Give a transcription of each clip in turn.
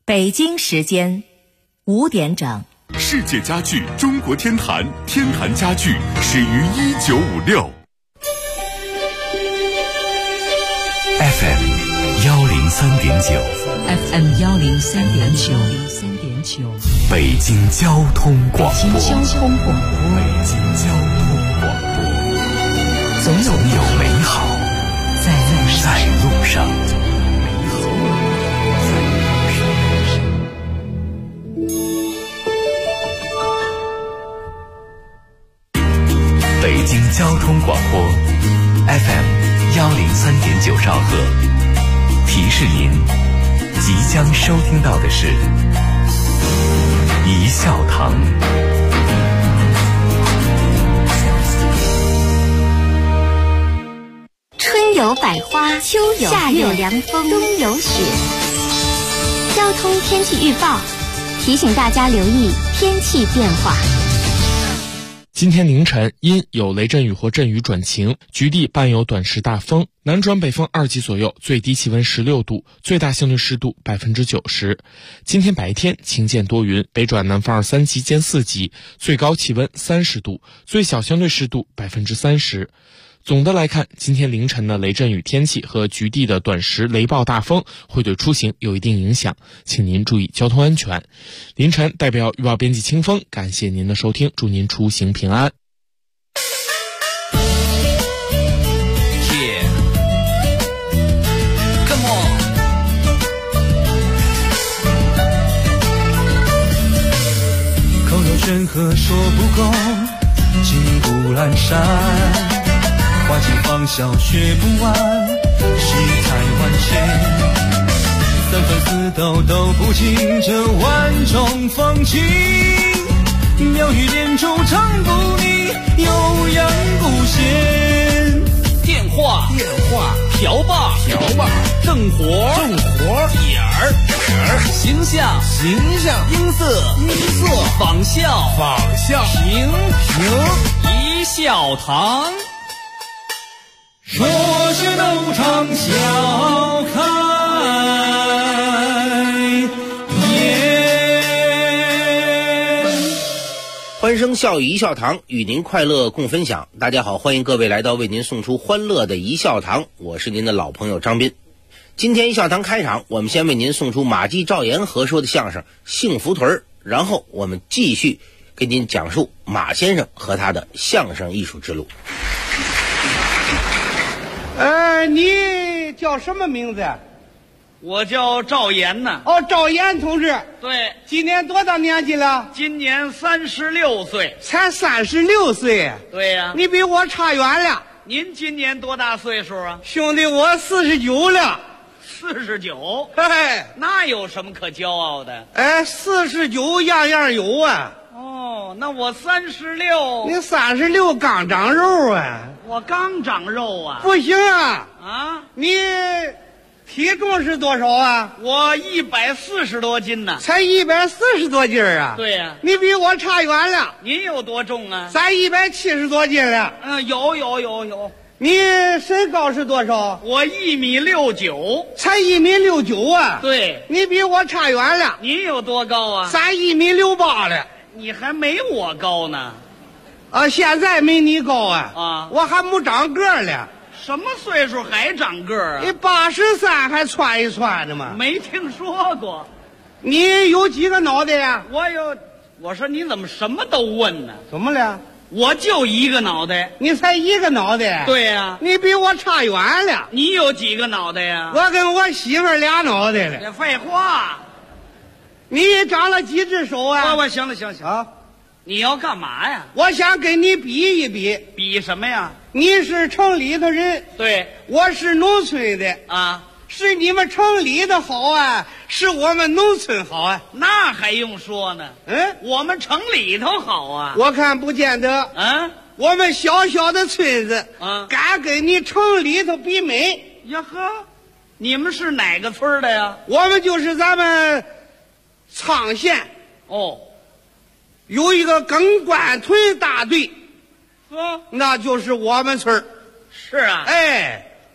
北京时间5点整。 世界家具中国天坛，天坛家具始于1956。FM 103.9 FM 103.9， 北京交通广播。 北京交通广播，总有美好在路上。北京交通广播 FM 103.9兆赫，提示您即将收听到的是一笑堂。 春有百花，秋有夏有凉风，冬有雪。交通天气预报提醒大家留意天气变化。 今天凌晨因有雷阵雨或阵雨转晴，局地伴有短时大风，南转北风2级左右，最低气温16度，最大相对湿度90%。今天白天晴间多云，北转南风2、3级兼4级，最高气温30度，最小相对湿度30%。总的来看，今天凌晨的雷阵雨天气和局地的短时雷暴大风会对出行有一定影响，请您注意交通安全。凌晨代表预报编辑清风，感谢您的收听，祝您出行平安。 口有悬河说不够，金不阑珊。花尽芳笑学不完，世态万千，三分四斗都不尽这万种风情。妙语连珠唱不腻，悠扬不闲。 电话瓢把正活点儿形象音色仿效平一笑堂。 说是斗场笑开颜。 欢声笑语一笑堂，与您快乐共分享。大家好，欢迎各位来到为您送出欢乐的一笑堂，我是您的老朋友张斌。今天一笑堂开场，我们先为您送出马季、赵岩合说的相声《幸福屯》，然后我们继续给您讲述马先生和他的相声艺术之路。 你叫什么名字？ 我叫赵岩呢。 哦，赵岩同志。 对。 今年多大年纪了？ 今年36岁。 才36岁？ 对呀。 你比我差远了。 您今年多大岁数啊？ 兄弟，我49了。 49？ 哎， 那有什么可骄傲的？ 哎，49样样有啊。 哦，那我36。 你36刚长肉啊。 我刚长肉啊。 不行啊。 啊？ 你体重是多少啊？ 我140多斤呢。 才140多斤啊？ 对呀。 你比我差远了。 您有多重啊？ 咱170多斤了。 有。 你身高是多少？ 我1.69米。 才1.69米啊？ 对。 你比我差远了。 您有多高啊？ 咱1.68米了。 你还没我高呢。 现在没你高啊。 啊， 我还没长个了。 什么岁数还长个啊？ 你83还窜一窜的吗？ 没听说过。 你有几个脑袋呀？ 我说你怎么什么都问呢？ 怎么了？ 我就一个脑袋。 你才一个脑袋？ 对呀。 你比我差远了。 你有几个脑袋呀？ 我跟我媳妇俩脑袋了。 废话。 你长了几只手啊？ 行了啊！你要干嘛呀？ 我想跟你比一比。 比什么呀？ 你是城里头人， 对， 我是农村的啊。 是你们城里的好啊，是我们农村好啊？ 那还用说呢？我们城里头好啊。 我看不见得。我们小小的村子敢跟你城里头比美呀呵？你们是哪个村的呀？ 我们就是咱们沧县。 哦， 有一个耿官屯大队， 呵， 那就是我们村。 是啊。 哎，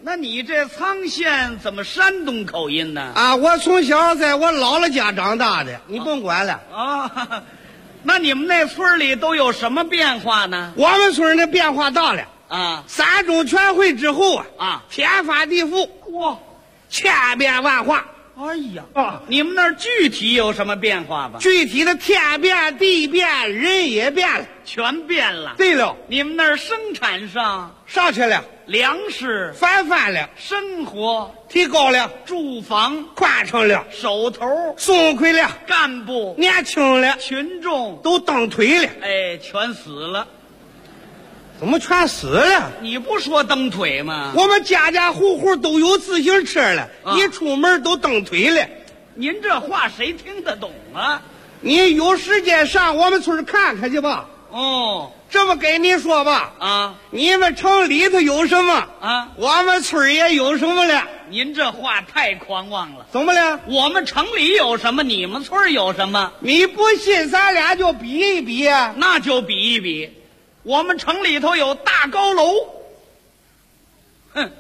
那你这沧县怎么山东口音呢？ 啊，我从小在我姥姥家长大的，你甭管了。 啊，那你们那村里都有什么变化呢？ 我们村的变化大了啊！ 三中全会之后天翻地覆， 哇， 千变万化。 哎呀，你们那儿具体有什么变化吧？ 具体的天变地变，人也变了， 全变了。 对了， 你们那儿生产上上去了， 粮食翻了， 生活提高了， 住房宽敞了， 手头松快了， 干部年轻了， 群众都蹬腿了。 哎，全死了。 怎么全死了？ 你不说蹬腿吗？ 我们家家户户都有自行车了，一出门都蹬腿了。 您这话谁听得懂啊？ 你有时间上我们村看看去吧。 哦， 这么跟你说吧， 啊， 你们城里头有什么啊， 我们村也有什么了。 您这话太狂妄了。 怎么了？ 我们城里有什么，你们村有什么？ 你不信，咱俩就比一比啊。 那就比一比。我们城里头有大高楼，哼，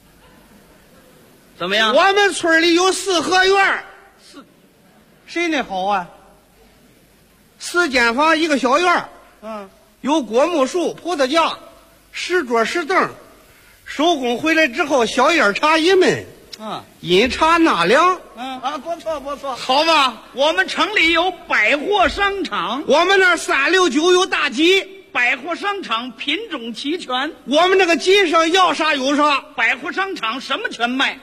怎么样？ 我们村里有四合院，谁那好啊？4间房1个小院，有果木树、葡萄架、10桌10凳，收工回来之后小烟茶一闷，饮茶纳凉， 不错不错， 好吧？ 我们城里有百货商场， 我们那儿369有大集。 百货商场品种齐全， 我们这个集上要啥有啥。 百货商场什么全卖。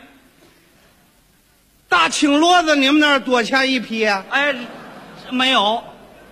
大青骡子你们那儿多钱一匹啊？ 哎，没有。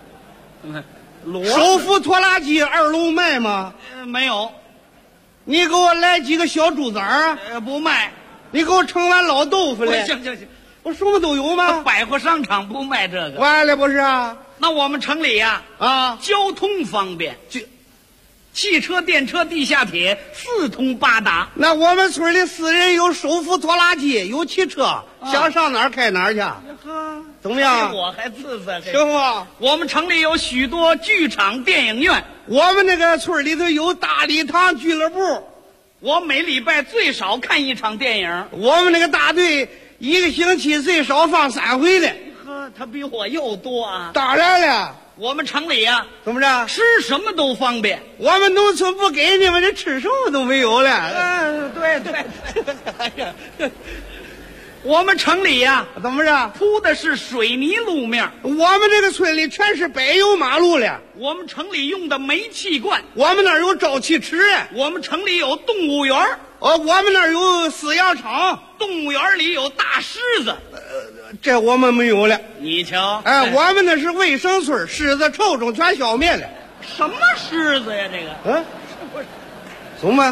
手扶拖拉机2楼卖吗？ 没有。 你给我来几个小猪崽儿？ 不卖。 你给我盛碗老豆腐来。 行， 我什么都有吗？ 百货商场不卖这个。 完了不是啊？ 那我们城里呀，交通方便，汽车、电车、地下铁4通8达。 那我们村里私人有手扶拖拉机，有汽车，想上哪儿开哪儿去。怎么样？ 我还自在行不？ 我们城里有许多剧场、电影院。 我们那个村里头有大礼堂俱乐部， 我每礼拜最少看1场电影。 我们那个大队1个星期最少放3回的。 他比我又多啊！ 当然了， 我们城里呀， 怎么着？ 吃什么都方便。 我们农村不给你们，这吃什么都没有了。 对。哎呀，我们城里呀， 怎么着？ 铺的是水泥路面。 我们这个村里全是柏油马路了。 我们城里用的煤气罐。 我们那儿有沼气池。 我们城里有动物园。 我们那儿有饲养场。 动物园里有大狮子。 这我们没有了。 你瞧， 我们那是卫生村，狮子臭虫全消灭了。 什么狮子呀？这个， 怎么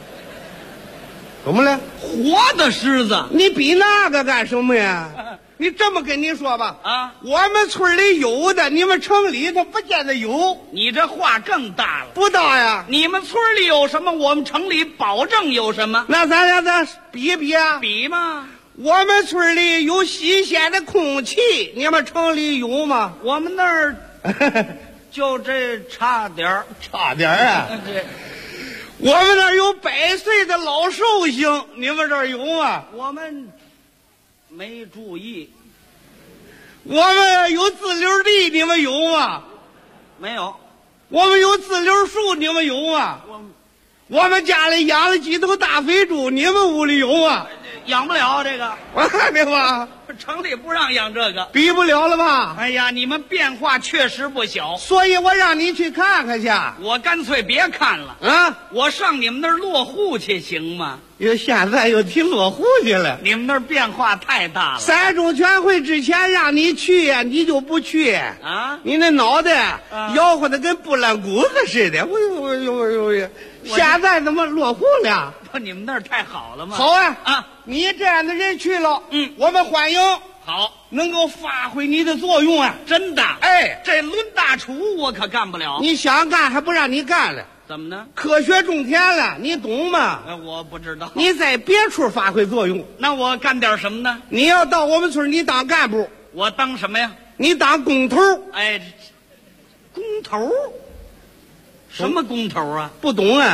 了？ 活的狮子？ 你比那个干什么呀？你这么跟你说吧，我们村里有的，你们城里头不见得有。 你这话更大了。 不大呀？ 你们村里有什么，我们城里保证有什么。 那咱俩再比一比啊？ 比嘛。 我们村里有新鲜的空气，你们城里有吗？ 我们那儿就这差点儿啊！我们那儿有100岁的老寿星，你们这儿有吗？ 我们没注意。 我们有自留地，你们有吗？ 没有。 我们有自留树，你们有吗？我们家里养了几头大肥猪，你们屋里有吗？ 养不了这个， 对吧？ 城里不让养这个， 比不了了吧？ 哎呀，你们变化确实不小， 所以我让你去看看去。 我干脆别看了我上你们那儿落户去行吗？ 现在又提落户去了， 你们那儿变化太大了。 3中全会之前让你去呀，你就不去啊？ 你那脑袋摇晃的跟拨浪鼓子似的，呦！现在怎么落户了？ 你们那儿太好了吗？ 好啊！你这样的人去了，我们欢迎。 好， 能够发挥你的作用啊！ 真的， 哎， 这抡大厨我可干不了。 你想干还不让你干了？ 怎么呢？ 科学种田了，你懂吗？ 我不知道。 你在别处发挥作用， 那我干点什么呢？ 你要到我们村，你当干部。 我当什么呀？ 你当工头。 哎，工头？什么工头啊？ 不懂啊？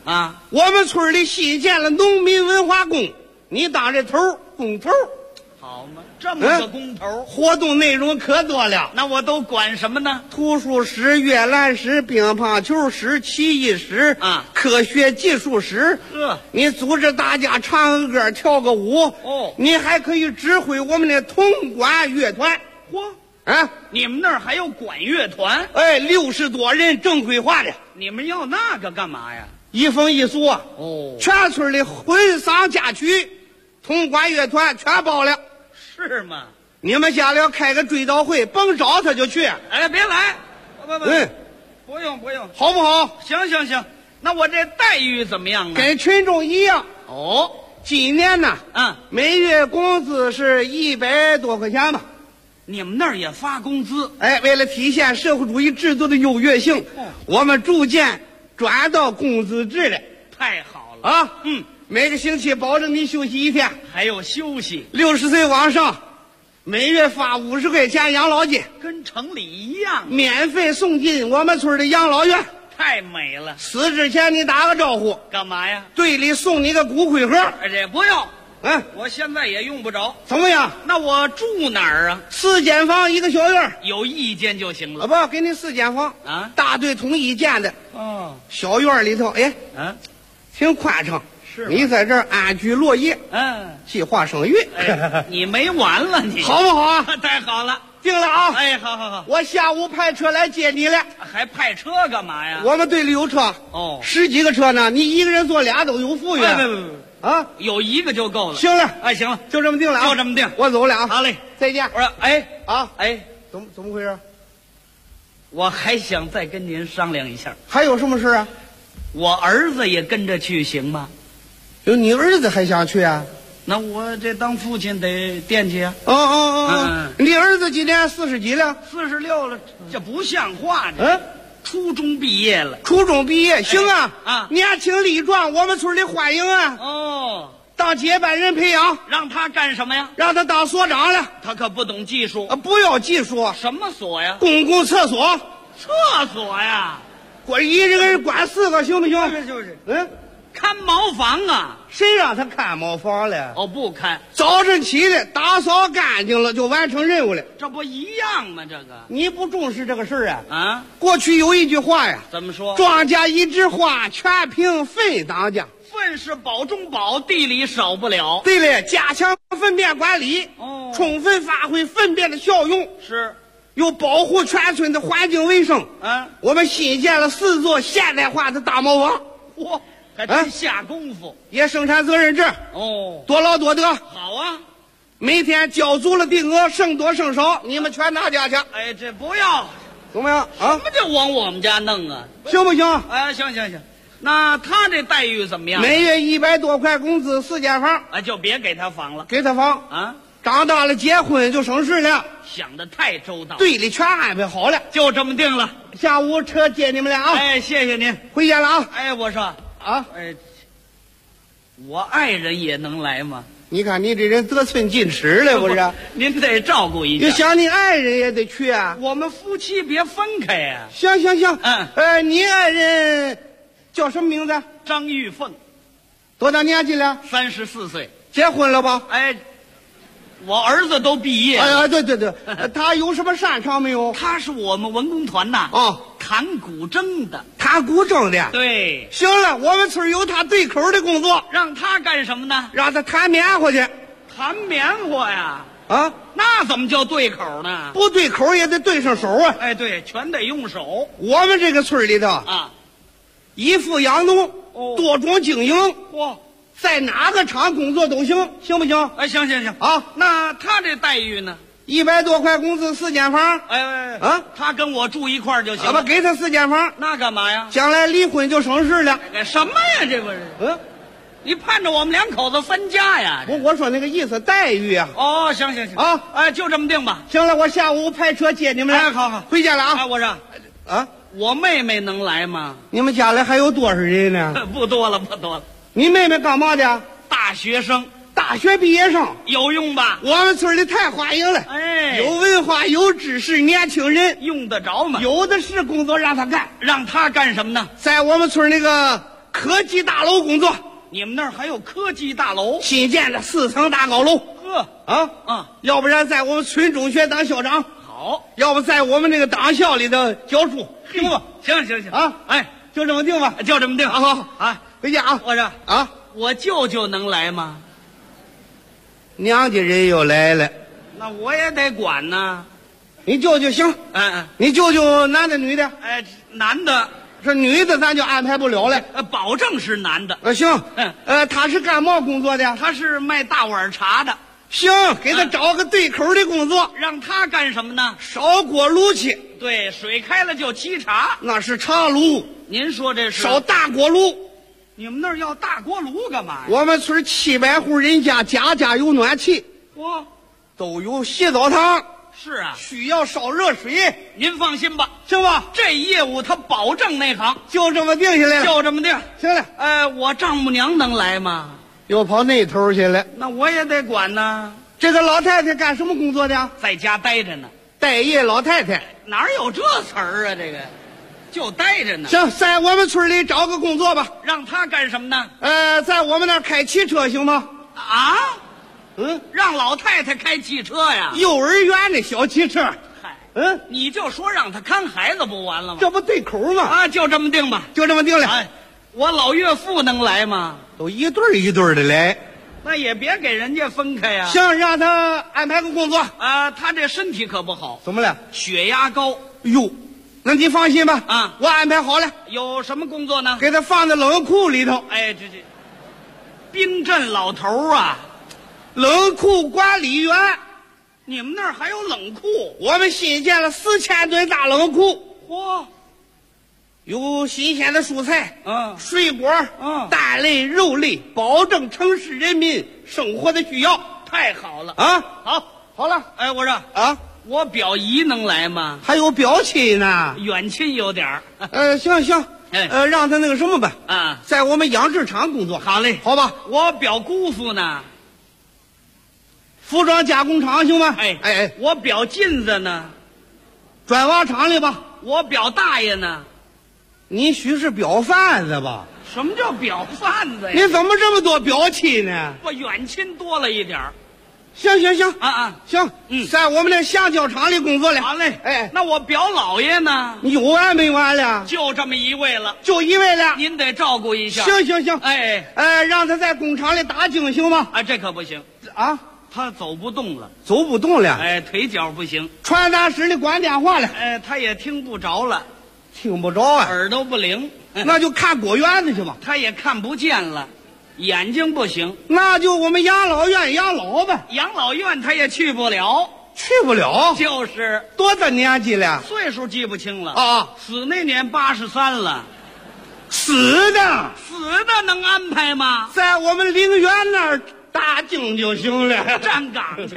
啊， 我们村里新建了农民文化宫，你当这头工头。 好嘛，这么个工头， 活动内容可多了。 那我都管什么呢？ 图书室、阅览室、乒乓球室、棋艺室啊， 科学技术室。你组织大家唱个歌、跳个舞。 哦， 你还可以指挥我们的铜管乐团。 嚯！ 啊， 你们那儿还有管乐团？ 哎，60多人正规化的。 你们要那个干嘛呀？ 一风一俗啊！ 哦， 全村的婚丧嫁娶，铜管乐团全包了。 是吗？ 你们家里要开个追悼会，甭找他就去。 哎，别来！不，不用， 好不好？ 行，那我这待遇怎么样呢？ 跟群众一样。 哦， 今年呢，每月工资是100多块钱吧。 你们那儿也发工资？ 哎，为了体现社会主义制度的优越性，我们逐渐转到工资制了。 太好了啊！每个星期保证你休息1天， 还有休息。 60岁往上，每月发50块钱养老金， 跟城里一样， 免费送进我们村的养老院。 太美了！ 死之前你打个招呼， 干嘛呀？ 队里送你个骨灰盒。 哎，这不要。 我现在也用不着。 怎么样？ 那我住哪儿啊 ？4间房1个小院， 有意见就行了。 不，给你4间房啊， 大队统一建的。 哦， 小院里头，挺宽敞。 是， 你在这儿安居乐业，计划生育。 你没完了，你好不好啊？ 太好了， 定了啊！ 哎，好， 我下午派车来接你了。 还派车干嘛呀？ 我们队里有车，10几个车呢，你一个人坐俩都有富裕。 不，有一个就够了。 行了， 行了， 就这么定了啊！ 就这么定， 我走了啊！ 好嘞， 再见。 我说， 怎么回事？ 我还想再跟您商量一下。 还有什么事啊？ 我儿子也跟着去行吗？ 有你儿子还想去啊？ 那我这当父亲得惦记啊。 你儿子今年40几了 ？46了，这不像话呢。初中毕业了。 初中毕业，行啊！年轻力壮，我们村里欢迎啊。 哦， 当接班人培养。 让他干什么呀？ 让他当所长了。 他可不懂技术。 不要技术。 什么所呀？ 公共厕所。 厕所呀？ 我一个人管4个行不行？ 就是。看茅房啊？ 谁让他看茅房了？ 不看。 早晨起来打扫干净了，就完成任务了。 这不一样吗？这个你不重视这个事儿啊？ 过去有一句话呀， 怎么说？ 庄稼一枝花，全凭粪当家。 粪是宝中宝，地里少不了。 对了，加强粪便管理，充分发挥粪便的效用， 是又保护全村的环境卫生。我们新建了4座现代化的大茅房。 嚯！还真下功夫， 也生产责任制。多劳多得。 好啊， 每天交足了定额，剩多剩少你们全拿家去。 哎，这不要， 怎么样啊？ 什么叫往我们家弄啊？ 行不行？ 哎，行。那他这待遇怎么样？ 每月100多块工资，4间房。 就别给他房了， 给他房啊。 长大了结婚就省事了。 想得太周到， 队里全安排好了， 就这么定了。 下午车接你们俩啊。 哎，谢谢您， 回家了啊。 哎，我说。我爱人也能来吗？ 你看你这人得寸进尺了，不是？ 您得照顾一下。 你想你爱人也得去啊。 我们夫妻别分开呀。 行。你爱人叫什么名字？ 张玉凤。 多大年纪了 ？34岁。 结婚了吧？ 我儿子都毕业了。 对，他有什么擅长没有？ 他是我们文工团呐。弹古筝的。 弹古筝的。 对。 行了，我们村有他对口的工作。 让他干什么呢？ 让他弹棉花去。 弹棉花呀？那怎么叫对口呢？ 不对口也得对上手啊。 对，全得用手。 我们这个村里头以富养农，多种经营。在哪个厂工作都行，行不行？ 行啊。那他这待遇呢 ？100多块工资，4间房。 他跟我住一块儿就行了。 给他4间房， 那干嘛呀？ 将来离婚就省事了。 什么呀？这不是？你盼着我们2口子分家呀？ 我说那个意思，待遇啊。 行啊。就这么定吧。 行了，我下午派车接你们俩。 好， 回家了啊。 我说我妹妹能来吗？ 你们家里还有多少人呢？ 不多了。 你妹妹干嘛的？ 大学生， 大学毕业生， 有用吧？ 我们村里太欢迎了。有文化有知识年轻人用得着吗？ 有的是工作让他干。 让他干什么呢？ 在我们村那个科技大楼工作， 你们那儿还有科技大楼？ 新建的4层大高楼。要不然在我们村中学当校长， 好， 要不在我们那个党校里头教书，行不？ 行啊， 哎， 就这么定吧， 就这么定。 好， 啊， 回家啊。 我说啊， 我舅舅能来吗？ 娘家人又来了， 那我也得管呢。 你舅舅行，你舅舅男的女的？ 哎，男的。 这女的咱就安排不了了， 保证是男的。 行，他是干嘛工作的？ 他是卖大碗茶的。 行，给他找个对口的工作。 让他干什么呢？ 烧锅炉去。 对，水开了就沏茶。 那是茶炉。 您说这是烧大锅炉。 你们那儿要大锅炉干嘛呀？ 我们村700户人家，家家有暖气，都有洗澡堂。 是啊， 需要烧热水。 您放心吧， 行吧？ 这业务他保证内行。 就这么定下来了。 就这么定。 行了。 我丈母娘能来吗？ 又跑那头去了。 那我也得管呢。 这个老太太干什么工作的？ 在家待着呢。 待业老太太。 哪有这词儿啊？这个就待着呢。 行，在我们村里找个工作吧。 让她干什么呢？ 在我们那儿开汽车行吗？ 啊？让老太太开汽车呀？ 幼儿园的小汽车。 嗨，你就说让她看孩子不完了吗？ 这不对口吗？ 啊，就这么定吧， 就这么定了。 哎，我老岳父能来吗？ 都一对一对的来。 那也别给人家分开呀。 行，让他安排个工作。 他这身体可不好。 怎么了？ 血压高。 哟，那你放心吧。 啊， 我安排好了。 有什么工作呢？ 给他放在冷库里头。 哎，这冰镇老头啊。 冷库管理员。 你们那儿还有冷库？ 我们新建了4000吨大冷库。 嚯， 有新鲜的蔬菜，水果，蛋类、肉类，保证城市人民生活的需要。 太好了啊！好了。 哎，我说我表姨能来吗？ 还有表亲呢， 远亲有点儿。 行，让他那个什么吧，在我们养殖场工作。 好嘞， 好吧。 我表姑父呢？ 服装加工厂行吗？ 哎，我表妗子呢？ 砖瓦厂里吧。 我表大爷呢？ 你许是表贩子吧？ 什么叫表贩子呀？ 你怎么这么多表亲呢？ 我远亲多了一点儿。 行行， 在我们那橡胶厂里工作了。 好嘞，那我表老爷呢？ 你有完没完了？ 就这么一位了， 就一位了。 您得照顾一下。 行，让他在工厂里打更行吗？ 这可不行啊。 他走不动了，腿脚不行。 传达室里关电话了， 他也听不着了，耳朵不灵， 那就看果园子去吧。 他也看不见了，眼睛不行， 那就我们养老院养老呗。 养老院他也去不了，就是多大年纪了？ 岁数记不清了啊。 死那年83了， 死的能安排吗？ 在我们陵园那儿打更就行了， 站岗去。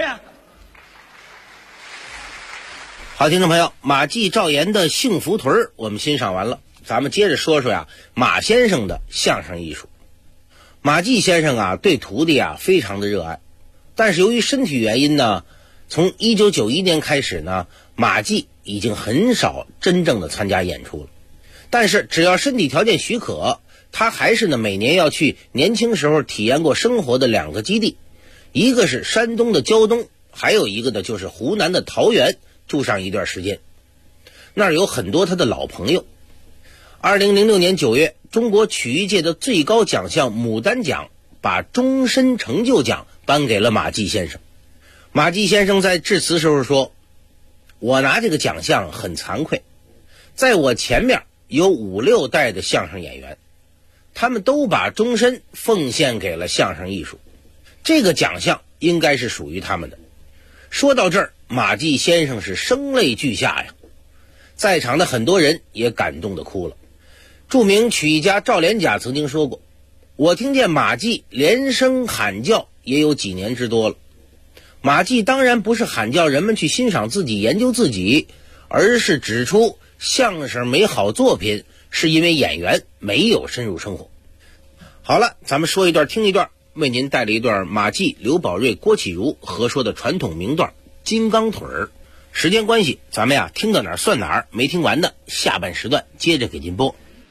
好，听众朋友，马季赵岩的幸福屯我们欣赏完了，咱们接着说说马先生的相声艺术。马季先生对徒弟非常的热爱，但是由于身体原因呢，从1991年开始呢，马季已经很少真正的参加演出了。但是只要身体条件许可，他还是每年要去年轻时候体验过生活的2个基地，一个是山东的胶东，还有一个呢就是湖南的桃源，住上一段时间。那儿有很多他的老朋友。2006年9月，中国曲艺界的最高奖项牡丹奖把终身成就奖颁给了马季先生。马季先生在致辞时候说，我拿这个奖项很惭愧，在我前面有5、6代的相声演员，他们都把终身奉献给了相声艺术，这个奖项应该是属于他们的。说到这儿，马季先生是声泪俱下呀，在场的很多人也感动地哭了。著名曲艺家赵连甲曾经说过，我听见马季连声喊叫也有几年之多了。马季当然不是喊叫人们去欣赏自己研究自己，而是指出相声没好作品是因为演员没有深入生活。好了，咱们说一段听一段，为您带来一段马季、刘宝瑞、郭启儒合说的传统名段金刚腿儿。时间关系，咱们听到哪儿算哪儿，没听完的下半时段接着给您播。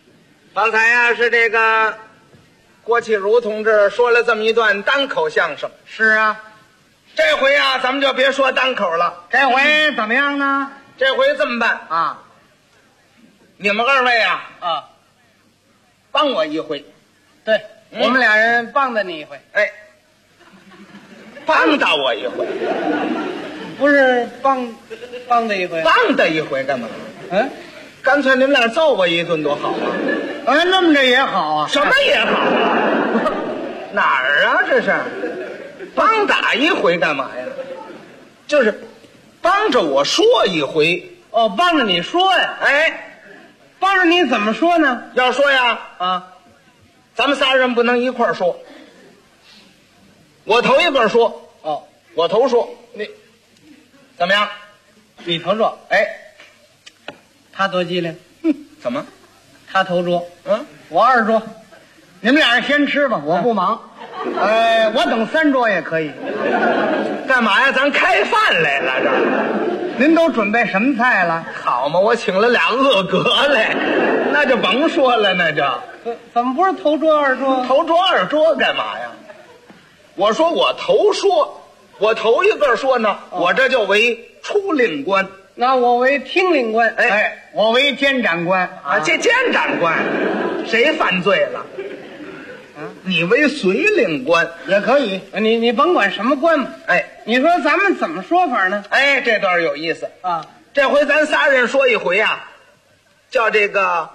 刚才呀是这个郭启儒同志说了这么一段单口相声。 是啊， 这回啊咱们就别说单口了， 这回怎么样呢？ 这回这么办啊， 你们二位啊帮我一回。 对，我们俩人帮着你一回。 哎，帮到我一回， 不是帮的一回， 帮的一回干嘛？ 嗯， 干脆你们俩揍我一顿多好啊！ 那么着也好啊。 什么也好啊？哪儿啊？这是帮打一回干嘛呀？就是帮着我说一回。 哦，帮着你说呀？ 哎， 帮着你怎么说呢？ 要说呀咱们仨人不能一块儿说。我头一个说。 哦， 我头说，你怎么样？ 你头说。 哎， 他多机灵。 怎么？ 他头桌，我二桌，你们俩人先吃吧，我不忙。我等3桌也可以。 干嘛呀？咱开饭来了这。 您都准备什么菜了？ 好嘛，我请了俩恶格来，那就甭说了，那就。 怎么不是头桌二桌？ 头桌二桌干嘛呀？我说我头说，我头一个说呢，我这就为出令官。 那我为听令官，我为监斩官这监斩官，谁犯罪了？你为随令官也可以，你甭管什么官嘛。你说咱们怎么说法呢？ 这段有意思啊！ 这回咱仨人说一回啊，叫这个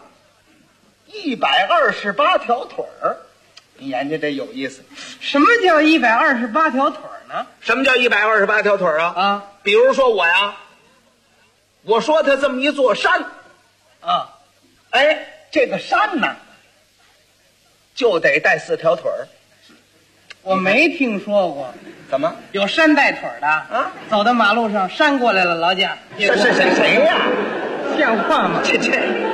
128条腿儿。你研究这有意思。 什么叫128条腿呢？ 什么叫128条腿啊？比如说我呀，我说它这么一座山这个山呢就得带4条腿儿。 我没听说过。 怎么有山带腿的走到马路上，山过来了，劳驾。 谁呀？ 像话吗？ 这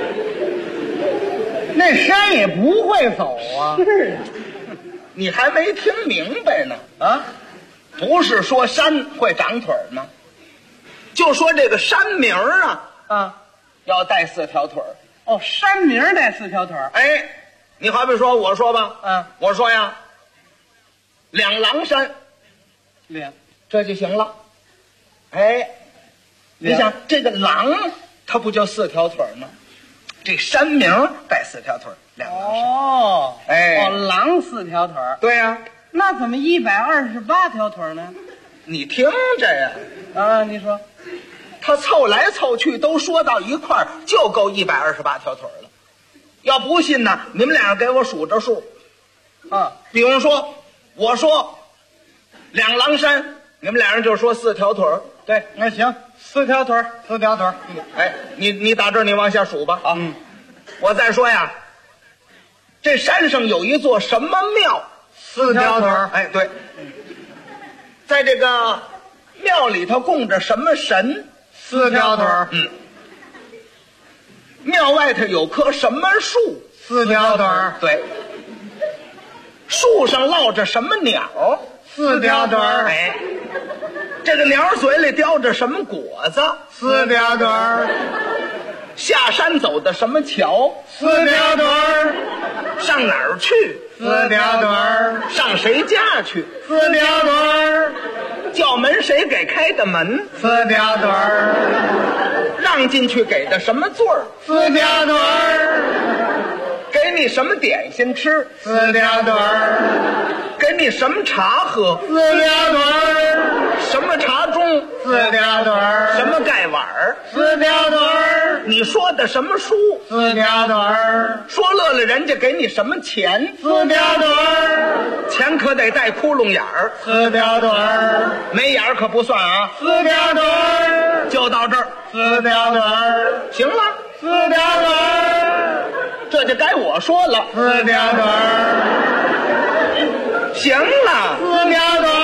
那山也不会走啊。 是，你还没听明白呢不是说山会长腿吗？就说这个山名要带4条腿儿。 哦，山名带4条腿儿。 你好比说我说吧我说呀两狼山，这就行了。你想这个狼它不就4条腿吗？这山名带4条腿，两狼山。 狼4条腿。 对呀。 那怎么128条腿呢？ 你听着呀你说他凑来凑去都说到一块儿，就够128条腿了。要不信呢，你们俩给我数着数比如说我说两狼山，你们俩人就说4条腿。 对，那行，4条腿，4条腿。 你打这儿你往下数吧我再说呀，这山上有一座什么庙 ，4条腿。 对，在这个庙里头供着什么神 ，4条腿。 庙外头有棵什么树 ，4条腿。 对，树上落着什么鸟 ，4条腿。 这个鸟嘴里叼着什么果子 ，4条腿。 下山走的什么桥 ，4条腿。 上哪儿去 ，4条腿。 上谁家去 ，4条腿。 叫门谁给开的门 ，4条腿。 让进去给的什么座儿 ，4条腿。 给你什么点心吃 ，4条腿。 给你什么茶喝 ，4条腿。 什么茶盅 ，4条腿。 什么盖碗 4条腿。 你说的什么书 ，4条腿。 说乐了人家给你什么钱 ，4条腿。 钱可得带窟窿眼儿 ，4条腿。 没眼儿可不算 4条腿。 就到这儿 ，4条腿。 行了 ，4条腿。 这就该我说了 ，4条腿。 行了 ，4条腿。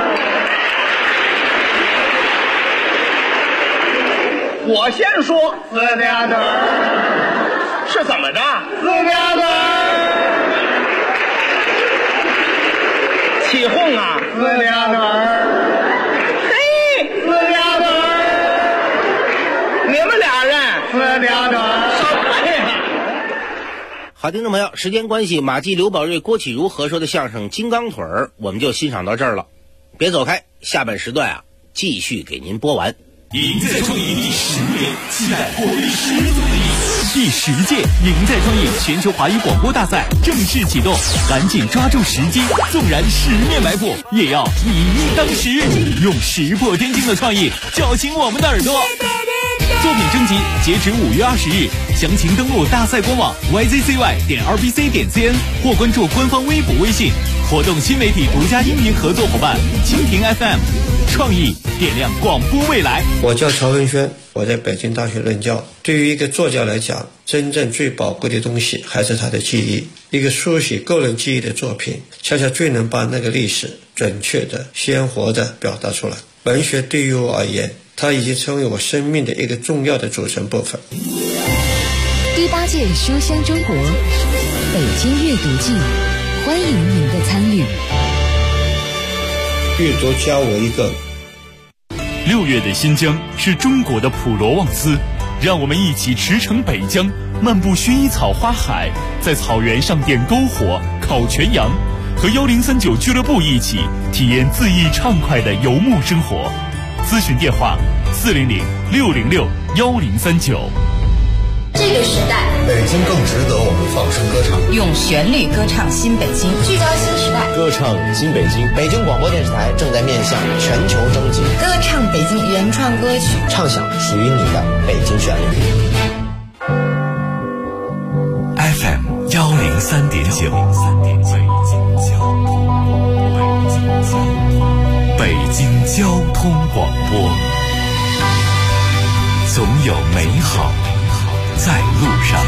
我先说 4条腿。 是怎么着 4条腿。 起哄 4条腿。 嘿 4条腿。 你们俩人 4条腿。 什么呀？ 好，听众朋友，时间关系，马季、刘宝瑞、郭启儒合说的相声《金刚腿儿》，我们就欣赏到这儿了。别走开，下半时段继续给您播完。 赢在创意第10年，期待活力十足的你。第10届赢在创意全球华语广播大赛正式启动，赶紧抓住时机，纵然10面埋伏，也要以一当十，用石破天惊的创意叫醒我们的耳朵。作品征集截止5月20日，详情登录大赛官网 yzcy.rbc.cn 或关注官方微博微信。活动新媒体独家音频合作伙伴蜻蜓 FM， 创意点亮广播未来。 我叫曹文轩，我在北京大学任教。对于一个作家来讲，真正最宝贵的东西还是他的记忆。一个书写个人记忆的作品，恰恰最能把那个历史准确的、鲜活的表达出来。文学对于我而言，它已经成为我生命的一个重要的组成部分。 第8届书香中国北京阅读季，欢迎您的参与。 阅读教我一个。 6月的新疆是中国的普罗旺斯，让我们一起驰骋北疆，漫步薰衣草花海，在草原上点篝火、烤全羊，和1039俱乐部一起体验恣意畅快的游牧生活。咨询电话400-606-1039。 这个时代， 北京更值得我们放声歌唱， 用旋律歌唱新北京，聚焦新时代， 歌唱新北京。北京广播电视台正在面向全球征集， 歌唱北京原创歌曲， 唱响属于你的北京旋律。 FM 103.9，北京交通广播，总有美好在路上。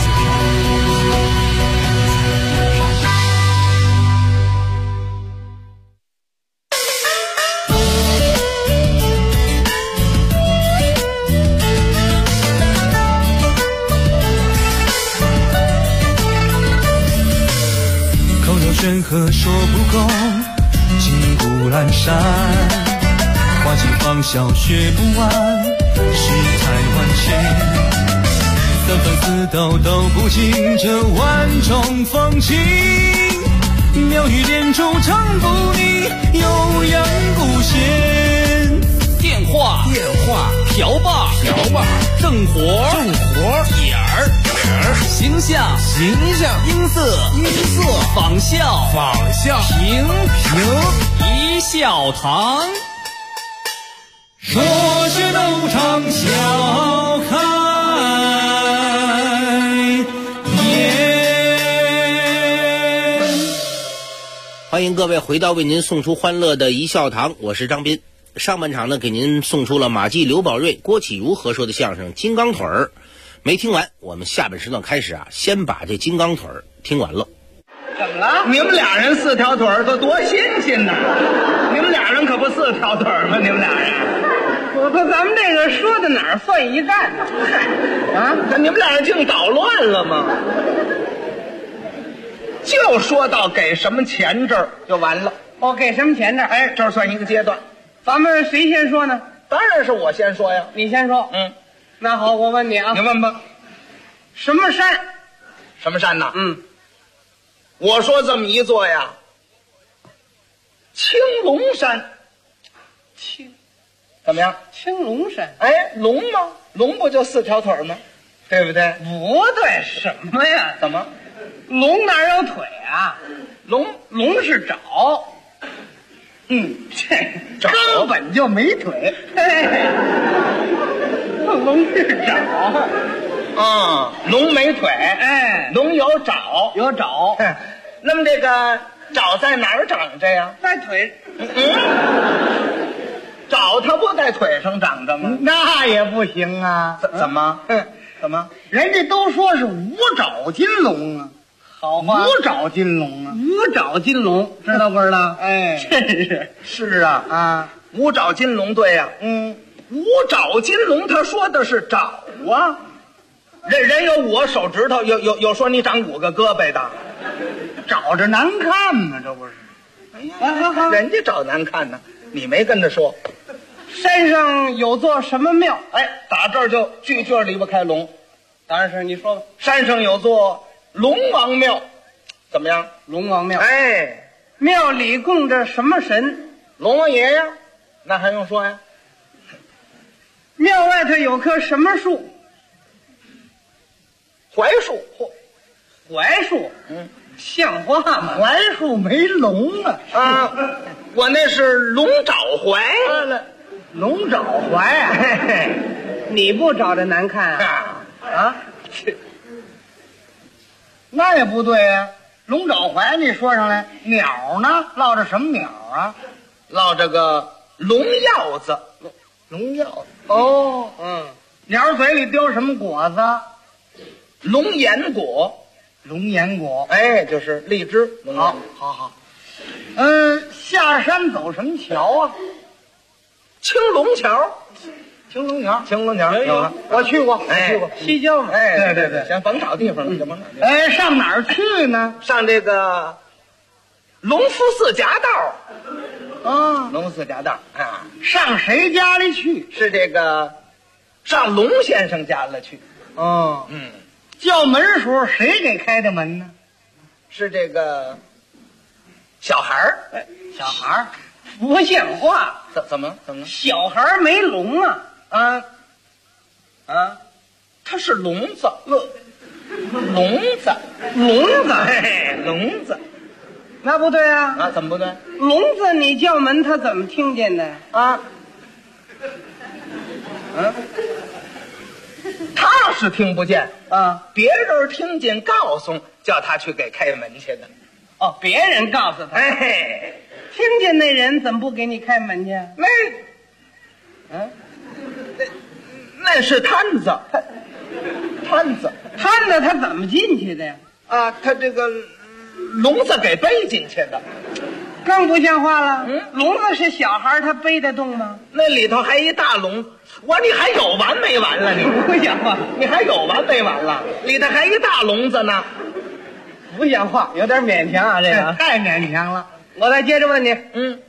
口若悬河说不够，金谷阑珊，花季芳笑学不完，世态万千。三番四道道不尽这万种风情，妙语连珠唱不腻，悠扬不闲。 电话瓢把正活眼儿形象音色仿效平一笑堂， 说是斗场笑看。 欢迎各位回到为您送出欢乐的一笑堂，我是张斌。上半场呢，给您送出了马季、刘宝瑞、郭启儒合说的相声《金刚腿儿》，没听完，我们下半时段开始先把这《金刚腿儿》听完了。 怎么了？你们俩人4条腿儿都多新鲜呢！你们俩人可不4条腿儿吗？你们俩人，我说咱们这个说到哪儿算一站呢？啊，你们俩人净捣乱了吗？就说到给什么钱这儿就完了。哦，给什么钱这儿？哎，这儿算一个阶段。咱们谁先说呢？当然是我先说呀。你先说。那好，我问你啊。你问吧。什么山？什么山呢？我说这么一座呀，青龙山。怎么样？青龙山。哎，龙吗？龙不就4条腿吗？对不对？不对，什么呀？怎么？龙哪有腿啊？龙是爪。这根本就没腿。龙是爪。龙没腿。龙有爪。有爪。那么这个爪在哪儿长着呀？在腿。爪它不在腿上长着吗？那也不行啊。怎么？怎么？人家都说是五爪金龙啊。好话，五爪金龙啊，五爪金龙，知道不知道？哎，是啊，五爪金龙，对呀，五爪金龙，他说的是爪啊，人有5个手指头，有说你长5个胳膊的，找着难看吗？这不是？哎呀，人家找难看呢，你没跟他说。山上有座什么庙？哎，打这儿就句句离不开龙。当然是你说吧。山上有座龙王庙，怎么样？ 龙王庙， 哎， 庙里供着什么神？ 龙王爷呀，那还用说呀？ 庙外头有棵什么树？ 槐树， 槐树，像话吗？ 槐树没龙啊！啊，我那是龙爪槐， 龙爪槐啊！嘿嘿，你不找着难看啊？啊， 那也不对啊！龙爪槐你说上来，鸟呢？落着什么鸟啊？落着个龙鹞子。龙鹞子哦，鸟嘴里叼什么果子？龙眼果，龙眼果，哎，就是荔枝。好，下山走什么桥啊？青龙桥，青龙桥有了，我去过， 西郊嘛。 哎，对，行，甭找地方了，就甭找地方。哎，上哪儿去呢？上这个隆福寺夹道。啊，隆福寺夹道啊，上谁家里去？是这个，上龙先生家里去。哦，叫门时候谁给开的门呢？是这个小孩儿。小孩儿不像话！ 怎么了？ 小孩没聋啊！ 他是聋子，聋子， 那不对啊！ 啊，怎么不对？ 聋子你叫门他怎么听见的啊？ 他是听不见啊，别人听见告诉叫他去给开门去的。 哦，别人告诉他。 哎， 听见那人怎么不给你开门去？ 那是摊子他怎么进去的呀？ 啊，他这个笼子给背进去的， 更不像话了。笼子是小孩，他背得动吗？ 那里头还一大笼，你还有完没完了？你不像话， 你还有完没完了？里头还一大笼子呢， 不像话，有点勉强啊，这个太勉强了。 我再接着问你，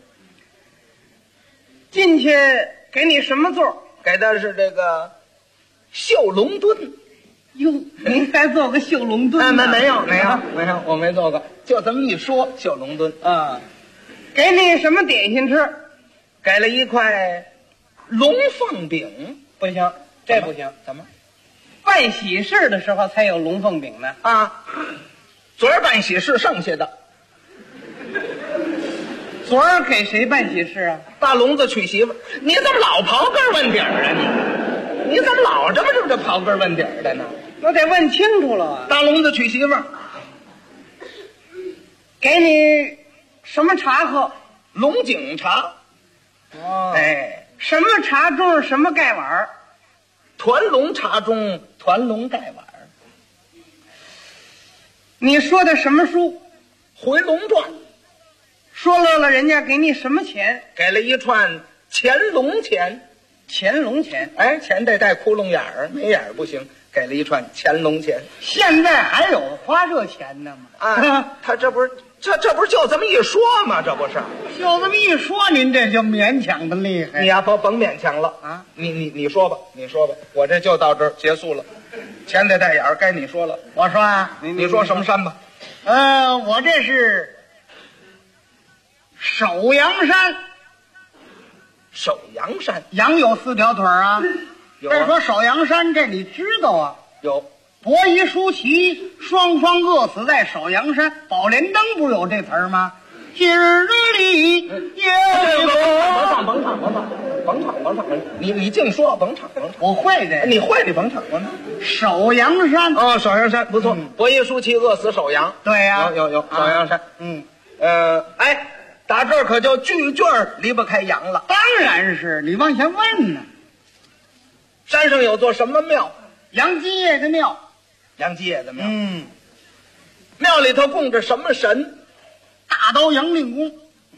进去给你什么座？ 给的是这个绣龙墩。 哟，您还做个绣龙墩？ 没有，我没做过，就这么一说，绣龙墩啊。 给你什么点心吃？ 给了一块龙凤饼。 不行，这不行。 怎么？ 办喜事的时候才有龙凤饼呢。 啊，昨儿办喜事剩下的。 昨儿给谁办喜事啊？ 大笼子娶媳妇。你怎么老刨根问底儿啊？你怎么老这么刨根问底儿的呢？ 我得问清楚了啊！ 大笼子娶媳妇， 给你什么茶喝？ 龙井茶。 哦，哎，什么茶盅？什么盖碗？ 团龙茶盅，团龙盖碗。 你说的什么书？ 回龙传。 说乐了，人家给你什么钱？ 给了一串乾隆钱。 乾隆钱， 哎，钱得带窟窿眼儿，没眼儿不行。给了一串乾隆钱。 现在还有花这钱呢吗？ 啊，他这不是就这么一说吗？这不是就这么一说，您这就勉强的厉害。 你呀，甭勉强了啊！你说吧，我这就到这儿结束了。钱得带眼儿，该你说了。 我说啊， 你说什么山吧？ 我这是首阳山。 首阳山， 羊有4条腿啊。再说首阳山，这你知道啊？ 有。 伯夷叔齐双双饿死在首阳山，宝莲灯不是有这词儿吗？今日里也甭唱，你净说甭唱。 我会这， 你会你甭唱。 首阳山哦，首阳山不错。伯夷叔齐饿死首阳， 对呀， 有首阳山。哎。打这儿可就句句离不开羊了。 当然是，你往前问呢。 山上有座什么庙？ 杨继业的庙。 庙里头供着什么神？ 大刀杨令公。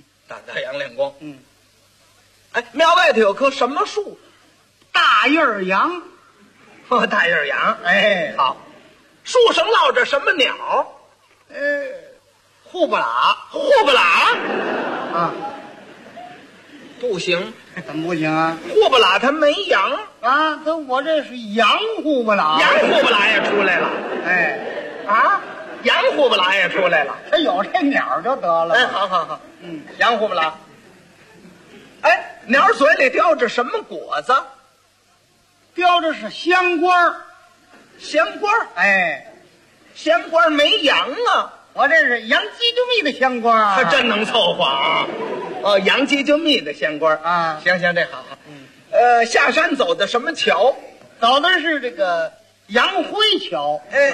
哎，庙外头有棵什么树？ 大叶杨。 大叶杨。 哎， 好。树上落着什么鸟？ 户不拉啊， 不行。 怎么不行啊？ 户不拉它没羊啊，我这是羊户不拉， 羊户不拉也出来了。 哎， 洋呼巴拉也出来了。 他有这鸟就得了。 哎，好好好，洋呼巴拉。哎，鸟嘴里叼着什么果子？ 叼着是香瓜。 香瓜？ 哎， 香瓜没洋啊。 我这是洋鸡就蜜的香瓜。 他真能凑合啊！哦，洋鸡就蜜的香瓜啊。 行，这好。下山走的什么桥？ 走的是这个杨辉桥。 哎，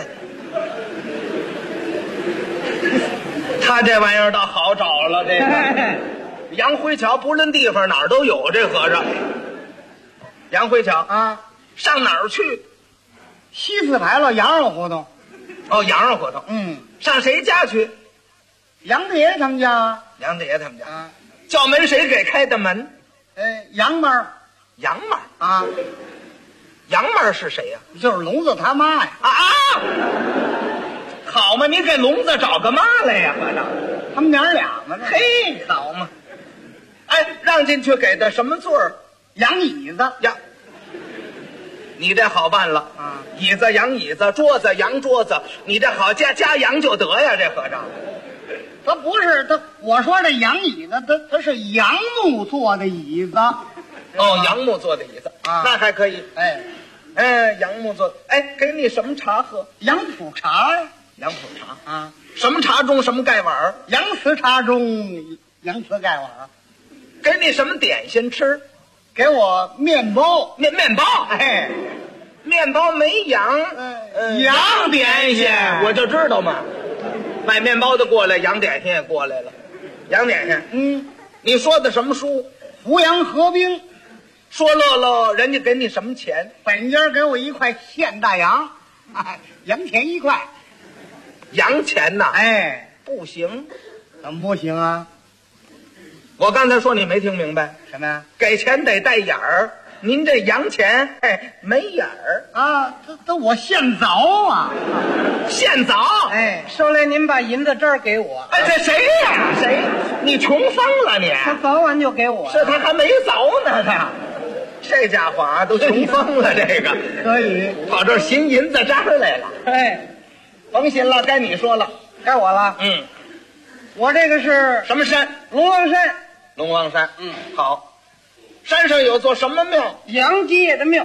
他这玩意儿倒好找了，这个杨辉桥不论地方哪儿都有，这和尚。杨辉桥啊， 上哪儿去？ 西四牌楼羊肉胡同。 哦，羊肉胡同。上谁家去？ 杨大爷他们家。 杨大爷他们家啊，叫门谁给开的门？ 杨门。 杨门啊， 杨门是谁呀？ 就是聋子他妈呀！ 好嘛，你给聋子找个妈来呀，和尚。 他们娘俩嘛。 嘿，好嘛。哎，让进去给的什么座儿？ 洋椅子呀。你这好办了啊！椅子洋椅子，桌子洋桌子，你这好加洋就得呀，这和尚。 他不是他，我说这洋椅子，他是杨木做的椅子。 哦，杨木做的椅子啊， 那还可以。杨木做。哎，给你什么茶喝？ 洋普茶呀。 洋普茶啊，什么茶中什么盖碗？ 洋瓷茶中洋瓷盖碗。 给你什么点心吃？ 给我面包。 面包。哎，面包没洋。洋点心，我就知道嘛。卖面包的过来，洋点心也过来了。洋点心。你说的什么书？ 扶阳合兵。 说乐乐，人家给你什么钱？ 本家给我1块现大洋，洋钱1块。 洋钱呐？ 哎， 不行。 怎么不行啊？ 我刚才说你没听明白什么呀？ 给钱得带眼儿，您这洋钱没眼儿啊！这我现凿啊！ 现凿？ 哎，收来您把银子这给我。 哎，这谁呀？谁？你穷疯了你？ 他凿完就给我。 是他还没凿呢，他。这家伙啊，都穷疯了，这个可以跑这儿寻银子渣来了。 哎， 甭寻了，该你说了， 该我了。我这个是什么山？ 龙王山。 龙王山。好。山上有座什么庙？ 杨继业的庙。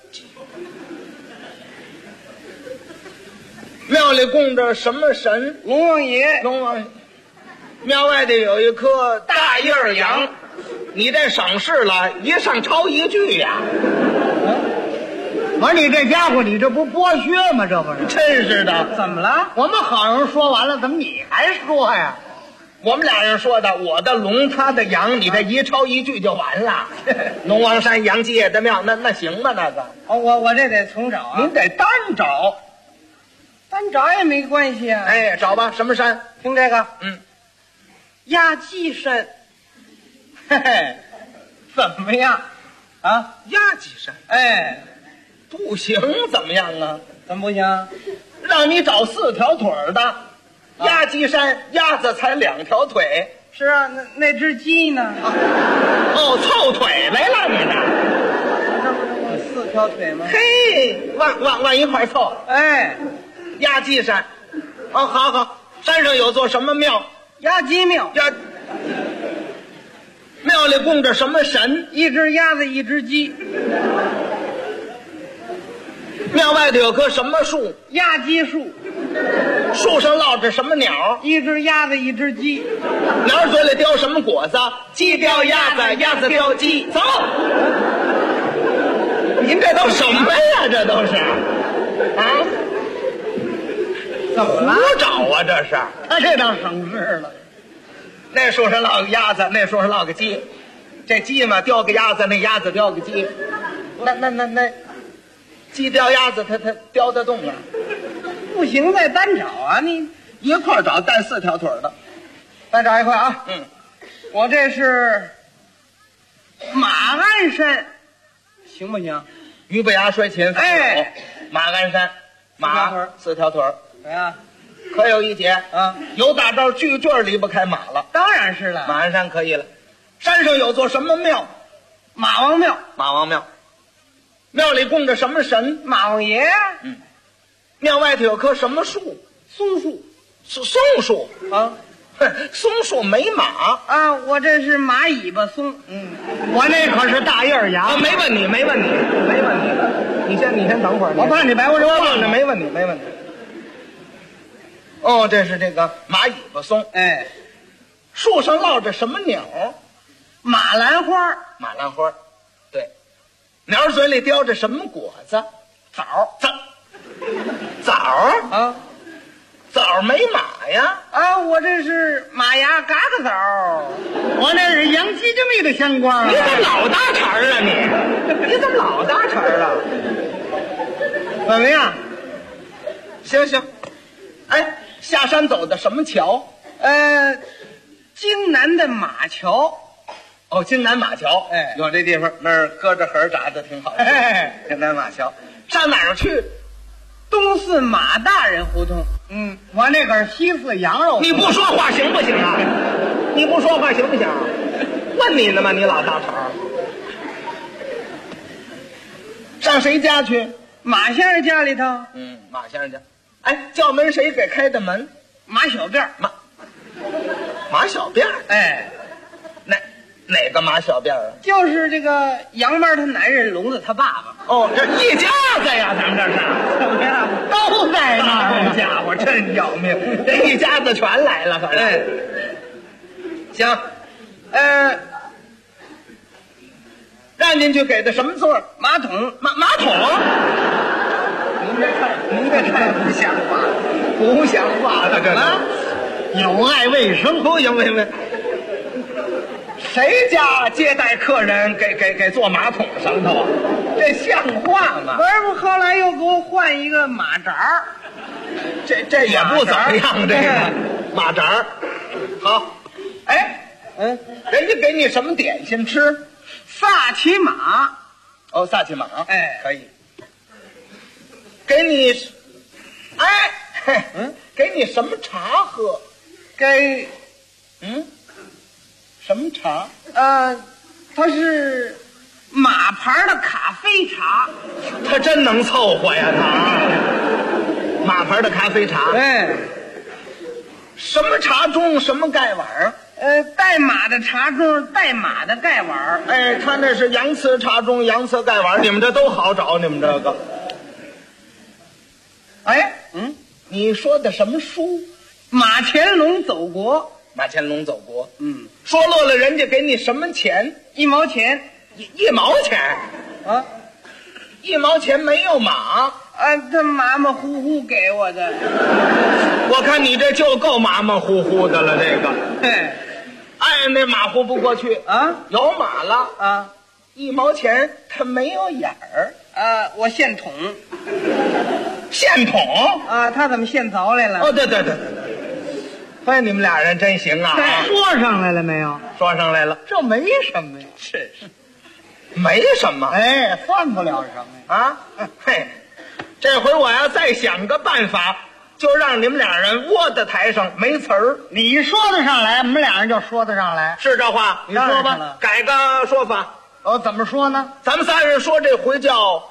庙里供着什么神？ 龙王爷。 龙王爷。庙外头有一棵大叶杨。你这省事了，一上抄一句呀！ 我说你这家伙，你这不剥削吗？这不是？ 真是的！ 怎么了？我们好人说完了，怎么你还说呀？ 我们俩人说的，我的龙，他的羊，你这一抄一句就完了。龙王山杨继业的庙，那行吧？那个， 我这得重找啊。 您得单找， 单找也没关系啊。 哎，找吧，什么山？ 听这个，压鸡山。嘿嘿，怎么样？啊， 压鸡山？ 哎， 不行，怎么样啊？ 怎么不行？ 让你找4条腿的。压鸡山，鸭子才2条腿。 是啊，那只鸡呢？ 凑腿来了，你这不是我4条腿吗？ 嘿，往一块凑。 哎， 压鸡山。好，山上有座什么庙？ 压鸡庙。 庙里供着什么神？ 一只鸭子，一只鸡。 庙外头有棵什么树？ 压鸡树。 树上落着什么鸟？ 一只鸭子，一只鸡。 鸟嘴里叼什么果子？鸡叼鸭子，鸭子叼鸡。走！您这都什么呀？这都是啊？ 怎么了？ 胡找啊？这是他这倒省事了。 那树上落个鸭子，那树上落个鸡，这鸡嘛叼个鸭子，那鸭子叼个鸡，那鸡叼鸭子，它叼得动啊？ 不行，再单找啊！你一块找，带4条腿的， 再找一块啊！我这是马鞍山，行不行？ 俞不牙摔琴， 哎， 马鞍山，马4条腿， 怎么样？ 可有一节啊！有大招，句句离不开马了。 当然是了， 马鞍山可以了。山上有座什么庙？ 马王庙。 马王庙。庙里供着什么神？ 马王爷。 庙外头有棵什么树？ 松树。 松树啊，松树没马啊，我这是马尾巴松。 我那可是大叶牙。没问题。你先等会儿。我怕你白我忘了，没问题。哦，这是这个马尾巴松。 哎， 树上落着什么鸟？ 马兰花。 对，鸟嘴里叼着什么果子？枣啊，枣没马呀？ 啊，我这是马牙嘎嘎枣。 我那是洋鸡这么一个香瓜。你怎么老搭茬儿啊你怎么老搭茬儿啊？怎么样？行。哎，下山走的什么桥？ 京南的马桥。 哦，京南马桥。哎，有这地方，那儿搁着盒炸的挺好吃。京南马桥。上哪儿去？ 东四马大人胡同。 我那可是西四羊肉。你不说话行不行啊？问你呢吗？你老大茬。上谁家去？ 马先生家里头。 马先生家。哎，叫门谁给开的门？ 马小辫。 马小辫。 哎， 哪个马小辫啊？ 就是这个杨班他男人聋子他爸爸。 哦，这一家子呀，咱们这是怎么样？都在那儿。好家伙，真要命！这一家子全来了，可是。行，让进去给的什么座？ 马桶。 马桶。您这太不像话了，这个有碍卫生，不行。谁家接待客人给坐马桶上头？这像话吗？ 不是，后来又给我换一个马扎儿， 这也不怎么样。这个马扎儿好。哎，人家给你什么点心吃？ 萨其马。 哦，萨其马。 哎， 可以。给你，给你什么茶喝？什么茶？ 它是马牌的咖啡茶。 他真能凑合呀，马牌的咖啡茶。 哎， 什么茶盅？什么盖碗？ 带马的茶盅，带马的盖碗。 哎，他那是洋瓷茶盅，洋瓷盖碗，你们这都好找，你们这个。 哎， 你说的什么书？ 马乾隆走国。 马乾隆走国。说落了，人家给你什么钱 ？1毛钱。 1毛钱啊 ？1毛钱没有马他马马虎虎给我的。 我看你这就够马马虎虎的了，这个。那马虎不过去啊！ 有马了啊 ！1毛钱它没有眼儿我现捅。 现捅啊？他怎么现凿来了？ 哦，对。哎，你们俩人真行啊！ 说上来了没有？ 说上来了， 这没什么呀。 是，没什么。 算不了什么呀。这回我要再想个办法，就让你们俩人窝在台上没词儿。 你说得上来，我们俩人就说得上来。 是这话，你说吧。改个说法。 怎么说呢？ 咱们仨人说这回叫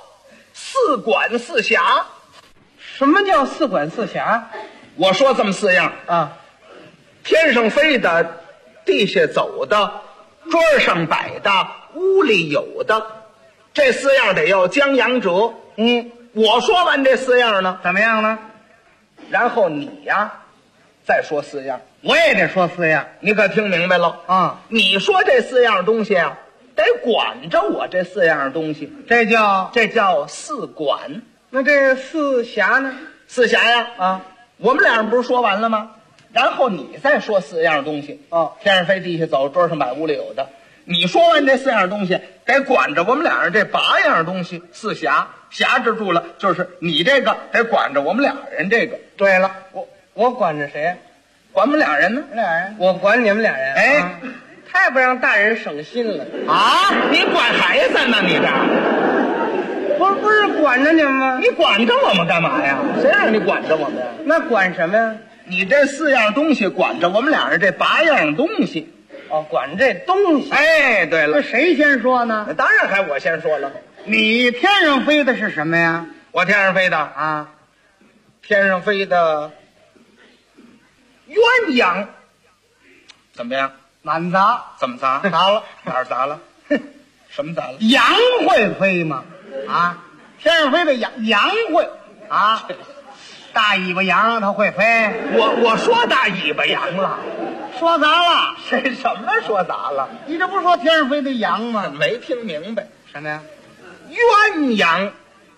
4管4辖。 什么叫4管4辖？ 我说这么4样啊。 天上飞的，地下走的，桌上摆的，屋里有的，这4样得要将阳折。我说完这4样呢， 怎么样呢？ 然后你呀，再说4样， 我也得说4样。 你可听明白了啊？ 你说这4样东西啊，得管着我这4样东西，这叫4管。 那这4辖呢 ？4辖呀， 啊， 我们俩人不是说完了吗？然后你再说4样东西。天上飞，地下走，桌上摆，屋里有的。你说完这4样东西，得管着我们俩人这8样东西，4辖。辖制住了，就是你这个得管着我们俩人这个。对了， 我管着谁？ 管我们俩人呢？ 我们俩人，我管你们俩人。太不让大人省心了啊！你管孩子呢？你这不是管着你们吗？ 你管着我们干嘛呀？谁让你管着我们呀？ 那管什么呀？ 你这4样东西管着我们俩人这8样东西。 管这东西。 对了， 谁先说呢？ 当然还我先说了。 你天上飞的是什么呀？ 我天上飞的啊， 天上飞的鸳鸯怎么样？ 满砸， 怎么砸？ 砸了， 哪儿砸了？什么砸了？ 羊会飞吗？啊，天上飞的羊会啊，大尾巴羊它会飞。 我说大尾巴羊了， 说砸了。 谁什么说砸了？ 你这不是说天上飞的羊吗？ 没听明白。 什么呀？ 鸳鸯，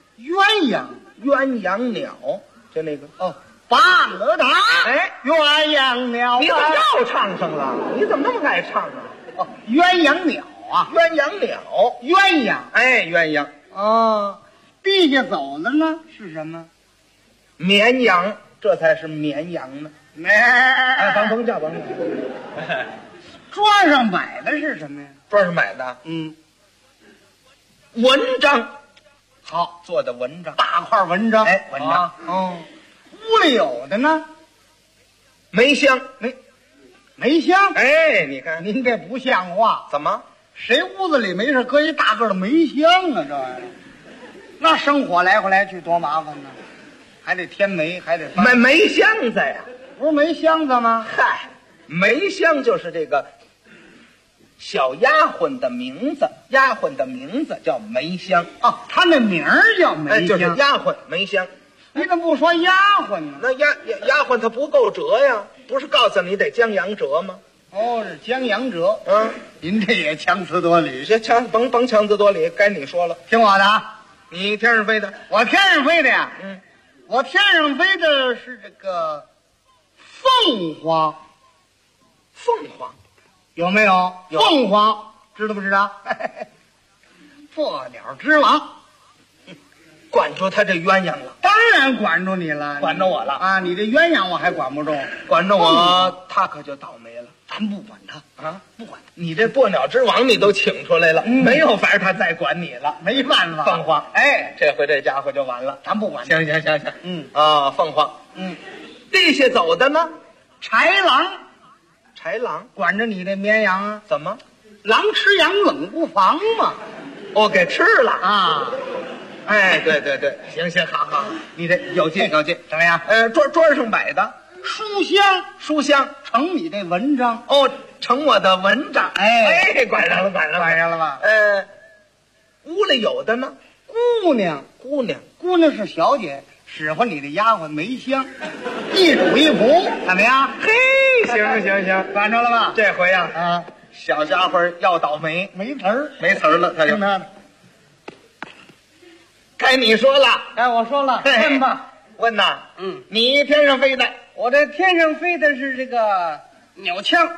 鸳鸯鸟，就那个哦。八个打， 哎， 鸳鸯鸟， 你怎么又唱上了？你怎么那么爱唱啊？ 哦，鸳鸯鸟啊， 鸳鸯鸟， 鸳鸯， 哎，鸳鸯。 哦，地下走的呢是什么？ 绵羊，这才是绵羊呢。哎，甭叫。 桌上摆的是什么呀？ 桌上摆的，文章， 好做的文章， 大块文章， 哎，文章， 屋里有的呢， 梅香， 梅香， 哎，你看您这不像话， 怎么？ 谁屋子里没事搁一大个的梅香啊？这玩意儿，那生火来回来去多麻烦呢，还得添煤，还得煤箱子呀， 不是煤箱子吗？ 嗨，梅香就是这个小丫鬟的名字，丫鬟的名字叫梅香啊，她那名儿叫梅香， 就是丫鬟梅香。 你怎么不说丫鬟呢？ 那丫鬟她不够折呀，不是告诉你得将阳折吗？ 哦，是将阳折。您这也强词夺理， 甭强词夺理，该你说了。 听我的啊， 你天上飞的， 我天上飞的呀。我天上飞的是这个凤凰。 凤凰有没有？凤凰知道不知道？破鸟之王。 管住他这鸳鸯了， 当然管住你了， 管着我了啊！你这鸳鸯我还管不住， 管着我，他可就倒霉了。 咱不管他啊，不管你这破鸟之王，你都请出来了，没有法他再管你了， 没办法。 凤凰， 哎， 这回这家伙就完了， 咱不管。 行，凤凰，地下走的呢， 豺狼， 管着你这绵羊啊？ 怎么？ 狼吃羊冷不防嘛？ 给吃了啊！ 哎，对，行，好，你这有劲， 怎么样？ 桌上摆的书香， 成你这文章成我的文章。哎，管上了吧？ 屋里有的呢， 姑娘是小姐，使唤你的丫鬟梅香，一主一仆，怎么样？ 嘿，行， 管着了吧？ 这回啊，小家伙要倒霉， 没词儿了，他就听他的。 该你说了， 哎，我说了，问吧， 问呐，你天上飞的， 我这天上飞的是这个鸟枪，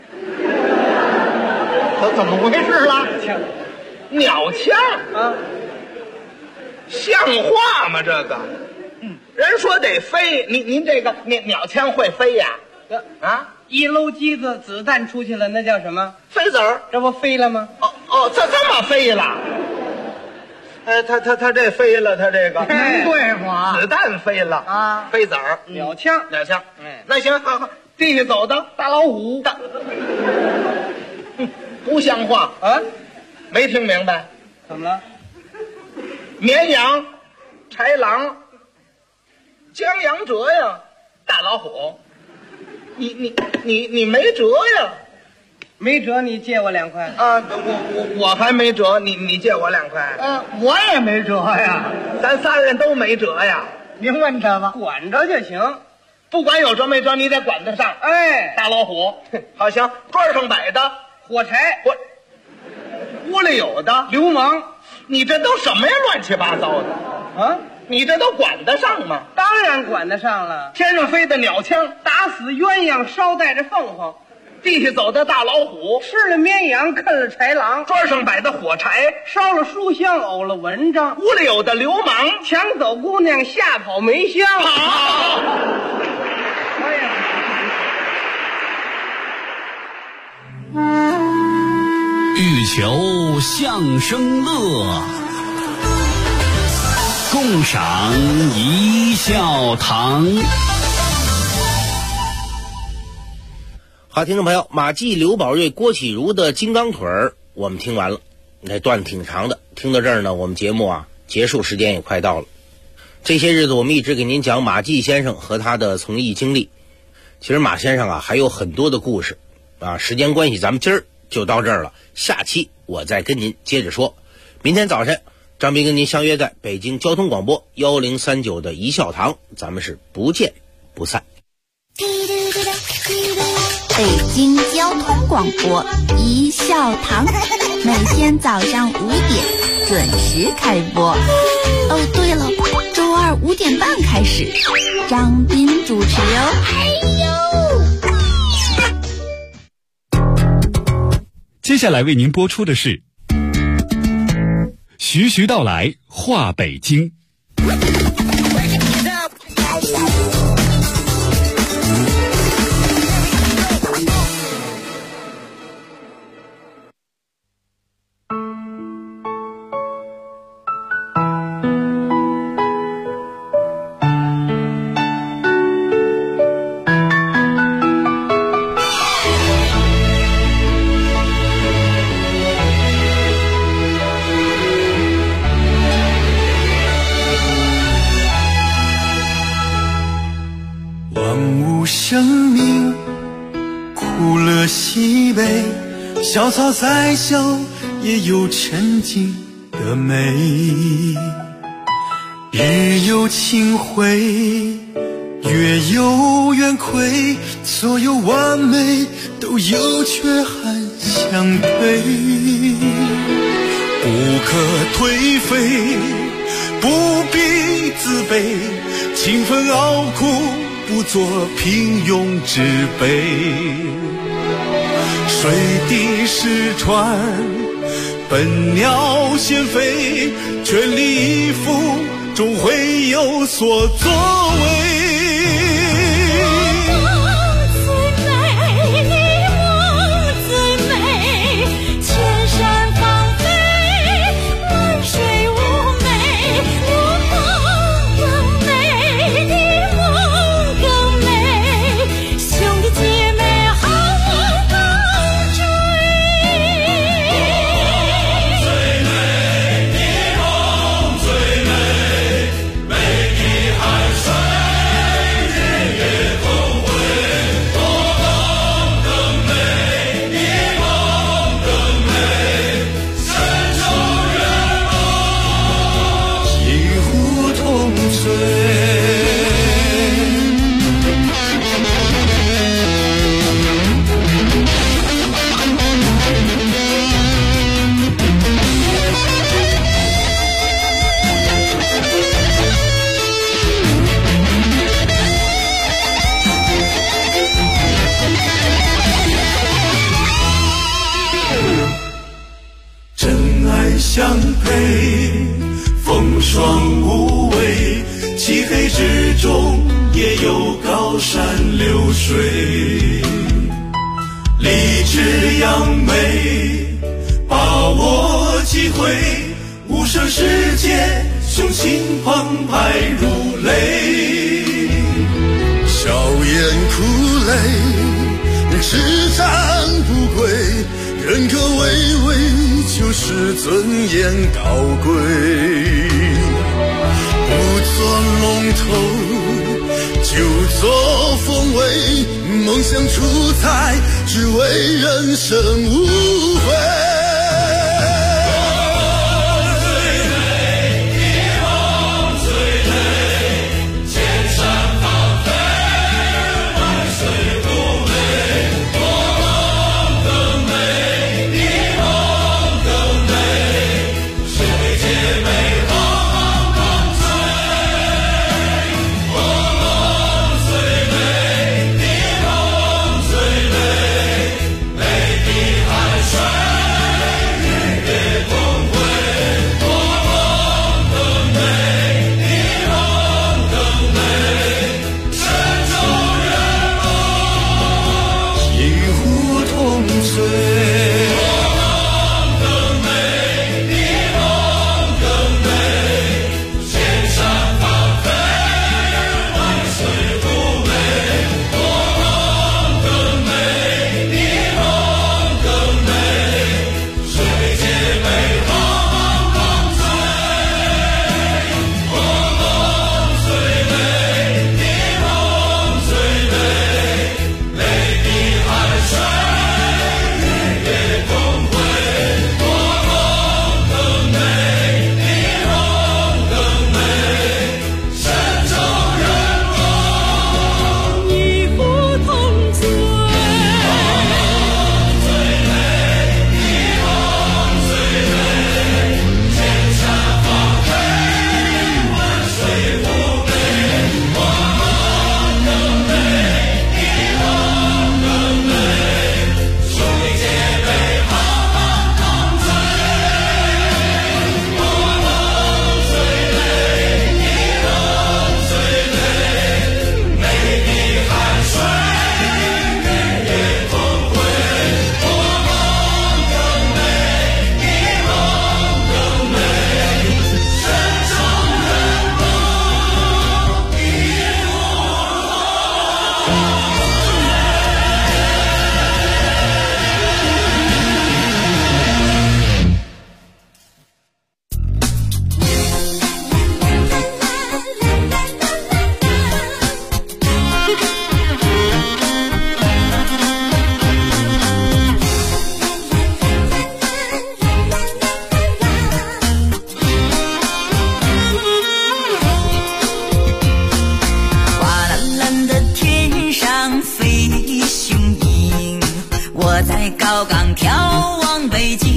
怎么回事了？ 鸟枪啊，像话吗？这个，人说得飞，您这个鸟枪会飞呀？啊， 一搂机子，子弹出去了，那叫什么？ 飞子儿， 这不飞了吗？ 这么飞了。他这飞了，他这个能对付啊！ 子弹飞了啊， 飞子儿， 鸟枪， 那行，好，地下走的大老虎， 不像话啊！没听明白？ 怎么了？ 绵羊、豺狼、将阳折呀，大老虎，你没辙呀？ 没辙，你借我2块啊！我还没辙，你借我2块。 我也没辙呀， 咱仨人都没辙呀。 您问他吧，管着就行， 不管有辙没辙，你得管得上。 哎， 大老虎，好行，桌上摆的火柴， 屋里有的流氓， 你这都什么呀？乱七八糟的啊！你这都管得上吗？ 当然管得上了。 天上飞的鸟枪， 打死鸳鸯，捎带着凤凰。 地下走的大老虎， 吃了绵羊，啃了豺狼， 桌上摆的火柴， 烧了书香，呕了文章， 屋里有的流氓， 抢走姑娘，吓跑梅香。 好， 哎呀， 欲求相声乐，共赏一笑堂。 好，听众朋友，马季、刘宝瑞、郭启儒的金刚腿儿我们听完了，那段挺长的。听到这儿呢，我们节目结束时间也快到了。这些日子我们一直给您讲马季先生和他的从艺经历。 其实马先生啊还有很多的故事啊，时间关系咱们今儿就到这儿了，下期我再跟您接着说。明天早晨张斌跟您相约在北京交通广播1039的一笑堂，咱们是不见不散。 北京交通广播一笑堂，每天早上5点准时开播。哦，对了，周二5点半开始，张斌主持哦。 接下来为您播出的是徐徐道来话北京。 生命苦乐喜悲，小草再小也有沉静的美，日有清辉，月有圆亏，所有完美都有缺憾相对，不可颓废，不必自卑，勤奋熬苦不做平庸之辈，水滴石穿，笨鸟先飞，全力以赴终会有所作为。相配，风霜无畏，漆黑之中也有高山流水，立志扬眉，把握机会，无声世界，雄心澎湃如雷，笑颜苦泪，叱咤不归，人格巍巍，就是尊严高贵，不做龙头，就做凤尾，梦想出彩，只为人生无悔。水条钢条往北京，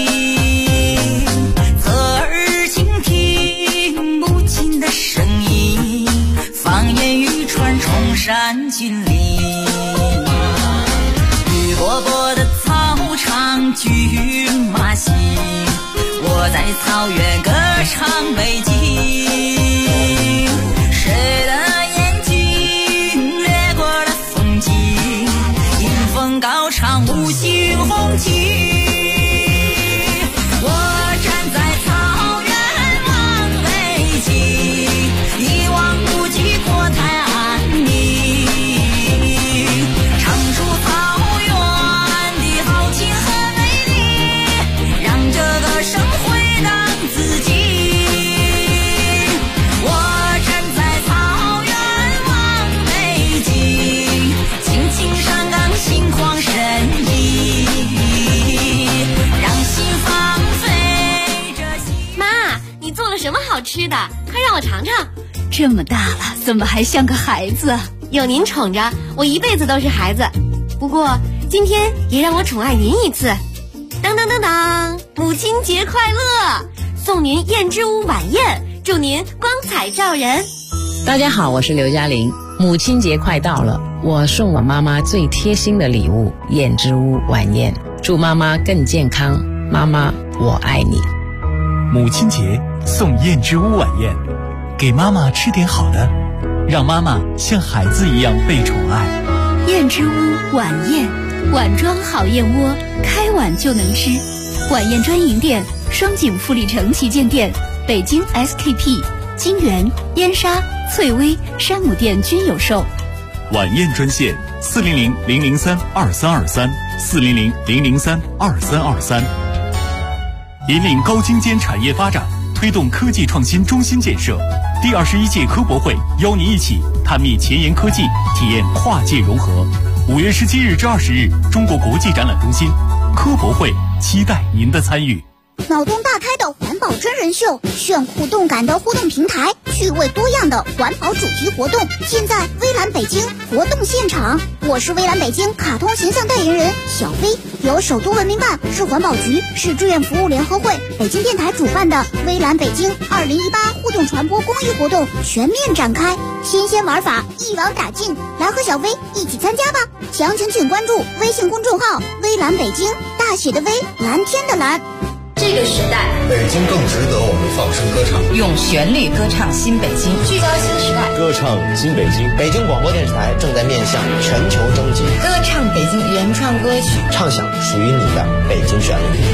侧耳倾听母亲的声音，方言语传崇山峻岭。绿波波的草场骏马行，我在草原歌唱北京。谁的眼睛掠过了风景，迎风高唱五星红旗。我站在草原望北京，一望无际国泰安宁，唱出草原的豪情和美丽，让这个生回荡自己。我站在草原望北京，轻轻上岗心旷神怡，让心放飞着心。 妈，你做了什么好吃的？快让我尝尝。 这么大了，怎么还像个孩子？ 有您宠着，我一辈子都是孩子。不过今天也让我宠爱您一次。当当当当，母亲节快乐！送您燕之屋晚宴，祝您光彩照人。 大家好，我是刘嘉玲。母亲节快到了，我送我妈妈最贴心的礼物——燕之屋晚宴，祝妈妈更健康。妈妈，我爱你。 母亲节送燕之屋晚宴，给妈妈吃点好的，让妈妈像孩子一样被宠爱。 燕之屋晚宴，碗装好燕窝，开碗就能吃。晚宴专营店：双井富力城旗舰店、北京 SKP、金源、燕莎、翠微、山姆店均有售。 晚宴专线：400-003-2323，400-003-2323，引领高精尖产业发展，推动科技创新中心建设。第21届科博会邀您一起探秘前沿科技，体验跨界融合。5月17日至20日，中国国际展览中心科博会，期待您的参与。 脑洞大开的环保真人秀，炫酷动感的互动平台，趣味多样的环保主题活动，现在微蓝北京活动现场。我是微蓝北京卡通形象代言人小飞，由首都文明办、市环保局、市志愿服务联合会、北京电台主办的微蓝北京2018互动传播公益活动全面展开，新鲜玩法一网打尽，来和小飞一起参加吧！详情请关注微信公众号微蓝北京，大写的微，蓝天的蓝。 这个时代， 北京更值得我们放声歌唱， 用旋律歌唱新北京，聚焦新时代， 歌唱新北京。北京广播电视台正在面向全球征集， 歌唱北京原创歌曲， 唱响属于你的北京旋律。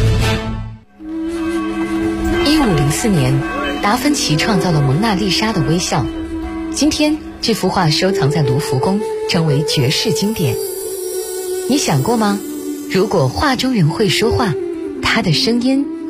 1504年，达芬奇创造了蒙娜丽莎的微笑。今天，这幅画收藏在卢浮宫，成为绝世经典。你想过吗？如果画中人会说话，他的声音